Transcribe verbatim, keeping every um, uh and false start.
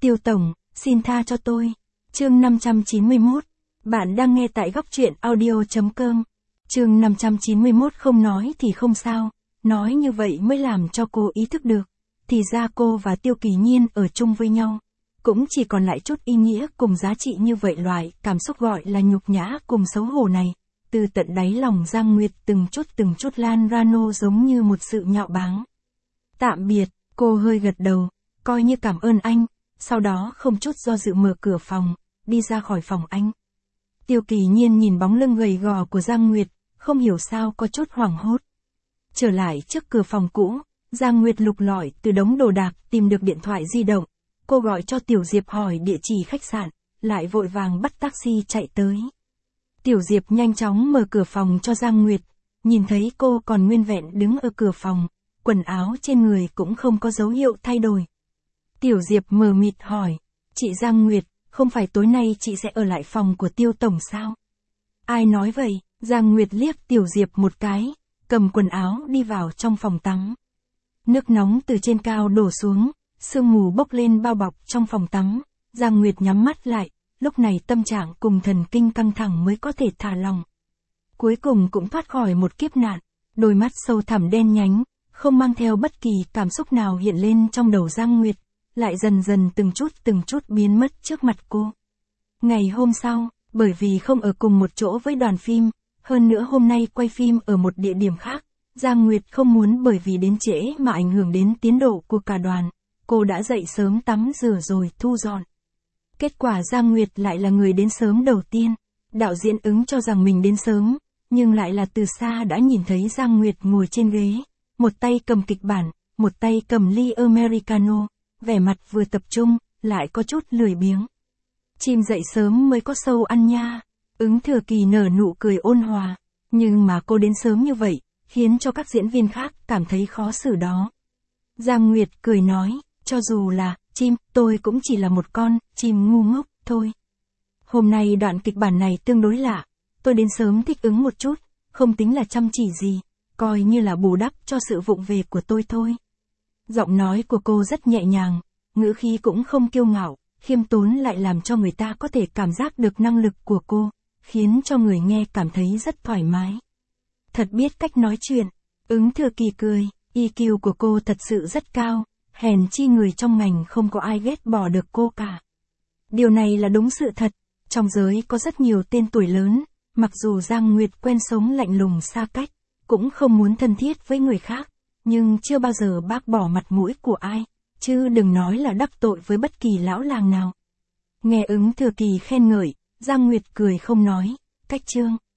Tiêu tổng, xin tha cho tôi. Chương năm trăm chín mươi mốt. Bạn đang nghe tại góc truyện audio chấm com. Chương năm trăm chín mươi mốt. Không nói thì không sao, nói như vậy mới làm cho cô ý thức được. Thì ra cô và Tiêu Kỳ Nhiên ở chung với nhau, cũng chỉ còn lại chút ý nghĩa cùng giá trị như vậy. Loại cảm xúc gọi là nhục nhã cùng xấu hổ này, từ tận đáy lòng Giang Nguyệt từng chút từng chút lan ra nô giống như một sự nhạo báng. Tạm biệt, cô hơi gật đầu, coi như cảm ơn anh, sau đó không chút do dự mở cửa phòng, đi ra khỏi phòng anh. Tiêu Kỳ Nhiên nhìn bóng lưng gầy gò của Giang Nguyệt, không hiểu sao có chút hoảng hốt. Trở lại trước cửa phòng cũ, Giang Nguyệt lục lọi từ đống đồ đạc tìm được điện thoại di động. Cô gọi cho Tiểu Diệp hỏi địa chỉ khách sạn, lại vội vàng bắt taxi chạy tới. Tiểu Diệp nhanh chóng mở cửa phòng cho Giang Nguyệt, nhìn thấy cô còn nguyên vẹn đứng ở cửa phòng, quần áo trên người cũng không có dấu hiệu thay đổi. Tiểu Diệp mờ mịt hỏi, chị Giang Nguyệt, không phải tối nay chị sẽ ở lại phòng của Tiêu tổng sao? Ai nói vậy? Giang Nguyệt liếc Tiểu Diệp một cái, cầm quần áo đi vào trong phòng tắm. Nước nóng từ trên cao đổ xuống, sương mù bốc lên bao bọc trong phòng tắm. Giang Nguyệt nhắm mắt lại, lúc này tâm trạng cùng thần kinh căng thẳng mới có thể thả lỏng. Cuối cùng cũng thoát khỏi một kiếp nạn, đôi mắt sâu thẳm đen nhánh, không mang theo bất kỳ cảm xúc nào hiện lên trong đầu Giang Nguyệt, lại dần dần từng chút từng chút biến mất trước mặt cô. Ngày hôm sau, bởi vì không ở cùng một chỗ với đoàn phim, hơn nữa hôm nay quay phim ở một địa điểm khác, Giang Nguyệt không muốn bởi vì đến trễ mà ảnh hưởng đến tiến độ của cả đoàn. Cô đã dậy sớm tắm rửa rồi thu dọn. Kết quả Giang Nguyệt lại là người đến sớm đầu tiên. Đạo diễn ứng cho rằng mình đến sớm, nhưng lại là từ xa đã nhìn thấy Giang Nguyệt ngồi trên ghế, một tay cầm kịch bản, một tay cầm ly Americano, vẻ mặt vừa tập trung, lại có chút lười biếng. Chim dậy sớm mới có sâu ăn nha. Ứng Thừa Kỳ nở nụ cười ôn hòa, nhưng mà cô đến sớm như vậy, khiến cho các diễn viên khác cảm thấy khó xử đó. Giang Nguyệt cười nói, cho dù là chim, tôi cũng chỉ là một con chim ngu ngốc thôi. Hôm nay đoạn kịch bản này tương đối lạ, tôi đến sớm thích ứng một chút, không tính là chăm chỉ gì, coi như là bù đắp cho sự vụng về của tôi thôi. Giọng nói của cô rất nhẹ nhàng, ngữ khí cũng không kiêu ngạo, khiêm tốn, lại làm cho người ta có thể cảm giác được năng lực của cô, khiến cho người nghe cảm thấy rất thoải mái. Thật biết cách nói chuyện. Ứng Thừa Kỳ cười, i kiu của cô thật sự rất cao, hèn chi người trong ngành không có ai ghét bỏ được cô cả. Điều này là đúng sự thật, trong giới có rất nhiều tên tuổi lớn, mặc dù Giang Nguyệt quen sống lạnh lùng xa cách, cũng không muốn thân thiết với người khác, nhưng chưa bao giờ bác bỏ mặt mũi của ai, chứ đừng nói là đắc tội với bất kỳ lão làng nào. Nghe Ứng Thừa Kỳ khen ngợi, Giang Nguyệt cười không nói, cách chương.